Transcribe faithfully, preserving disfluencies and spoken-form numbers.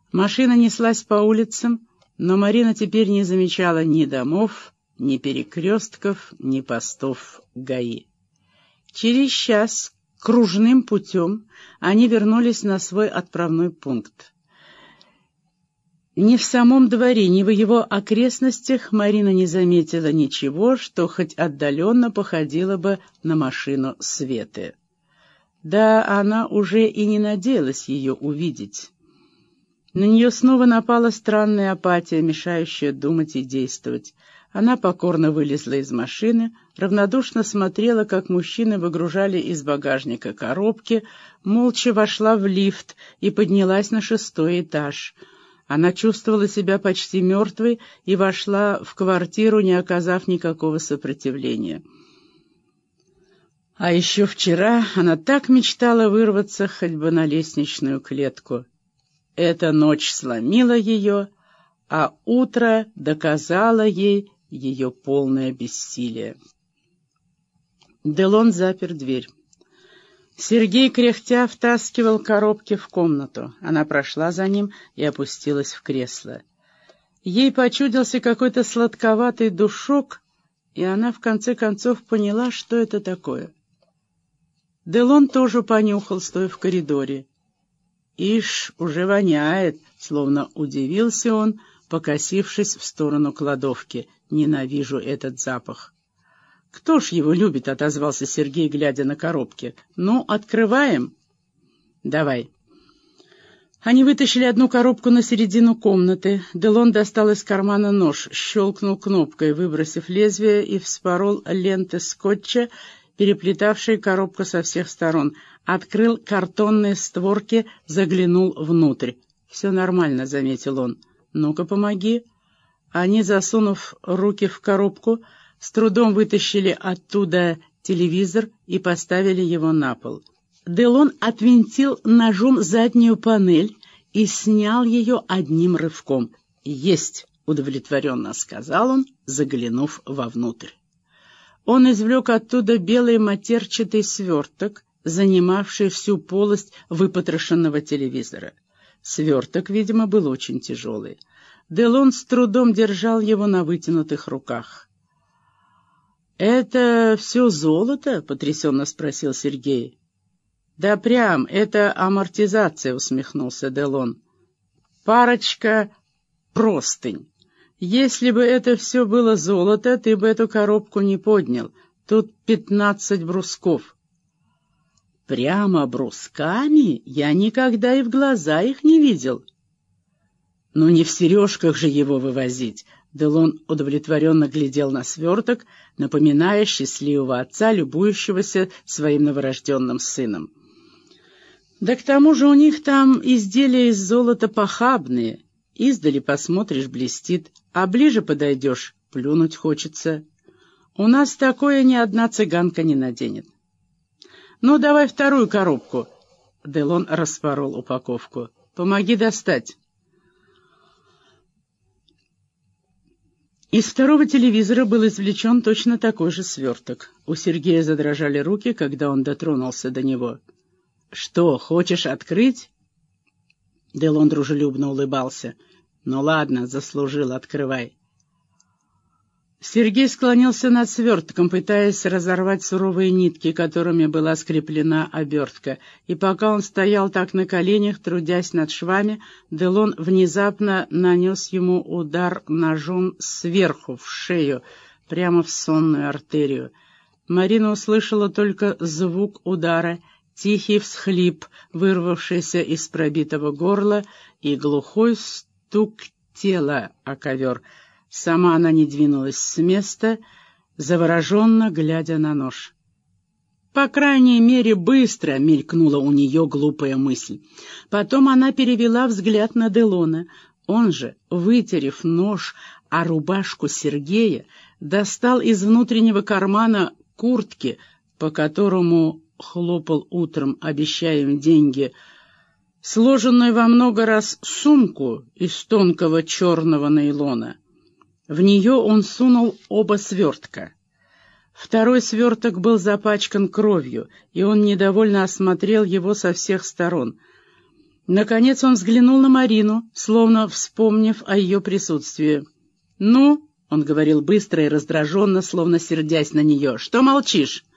Машина неслась по улицам, но Марина теперь не замечала ни домов, ни перекрестков, ни постов ГАИ. Через час кружным путем они вернулись на свой отправной пункт. Ни в самом дворе, ни в его окрестностях Марина не заметила ничего, что хоть отдаленно походило бы на машину Светы. Да, она уже и не надеялась ее увидеть. На нее снова напала странная апатия, мешающая думать и действовать. Она покорно вылезла из машины, равнодушно смотрела, как мужчины выгружали из багажника коробки, молча вошла в лифт и поднялась на шестой этаж. Она чувствовала себя почти мертвой и вошла в квартиру, не оказав никакого сопротивления. А еще вчера она так мечтала вырваться хоть бы на лестничную клетку. Эта ночь сломила ее, а утро доказало ей ее полное бессилие. Делон запер дверь. Сергей, кряхтя, втаскивал коробки в комнату. Она прошла за ним и опустилась в кресло. Ей почудился какой-то сладковатый душок, и она в конце концов поняла, что это такое. Делон тоже понюхал, стоя в коридоре. «Ишь, уже воняет!» — словно удивился он, покосившись в сторону кладовки. «Ненавижу этот запах!» «Кто ж его любит?» — отозвался Сергей, глядя на коробки. «Ну, открываем?» «Давай». Они вытащили одну коробку на середину комнаты. Делон достал из кармана нож, щелкнул кнопкой, выбросив лезвие, и вспорол ленты скотча, переплетавшие коробку со всех сторон. Открыл картонные створки, заглянул внутрь. «Все нормально», — заметил он. «Ну-ка, помоги». Они, засунув руки в коробку, с трудом вытащили оттуда телевизор и поставили его на пол. Делон отвинтил ножом заднюю панель и снял ее одним рывком. «Есть!» — удовлетворенно сказал он, заглянув вовнутрь. Он извлек оттуда белый матерчатый сверток, занимавший всю полость выпотрошенного телевизора. Сверток, видимо, был очень тяжелый. Делон с трудом держал его на вытянутых руках. «Это все золото?» — потрясенно спросил Сергей. «Да прям, это амортизация», — усмехнулся Делон. «Парочка простынь. Если бы это все было золото, ты бы эту коробку не поднял. Тут пятнадцать брусков». «Прямо брусками? Я никогда и в глаза их не видел». «Ну не в сережках же его вывозить». Делон удовлетворенно глядел на сверток, напоминая счастливого отца, любующегося своим новорожденным сыном. «Да к тому же у них там изделия из золота похабные. Издали посмотришь — блестит, а ближе подойдешь — плюнуть хочется. У нас такое ни одна цыганка не наденет». «Ну, давай вторую коробку». Делон распорол упаковку. «Помоги достать». Из второго телевизора был извлечен точно такой же сверток. У Сергея задрожали руки, когда он дотронулся до него. «Что, хочешь открыть?» Делон дружелюбно улыбался. «Ну ладно, заслужил, открывай». Сергей склонился над свертком, пытаясь разорвать суровые нитки, которыми была скреплена обертка. И пока он стоял так на коленях, трудясь над швами, Делон внезапно нанес ему удар ножом сверху, в шею, прямо в сонную артерию. Марина услышала только звук удара, тихий всхлип, вырвавшийся из пробитого горла, и глухой стук тела о ковер. Сама она не двинулась с места, завороженно глядя на нож. По крайней мере, быстро мелькнула у нее глупая мысль. Потом она перевела взгляд на Делона. Он же, вытерев нож о рубашку Сергея, достал из внутреннего кармана куртки, по которому хлопал утром, обещая им деньги, сложенную во много раз сумку из тонкого черного нейлона. В нее он сунул оба свертка. Второй сверток был запачкан кровью, и он недовольно осмотрел его со всех сторон. Наконец он взглянул на Марину, словно вспомнив о ее присутствии. «Ну?» — он говорил быстро и раздраженно, словно сердясь на нее. «Что молчишь?»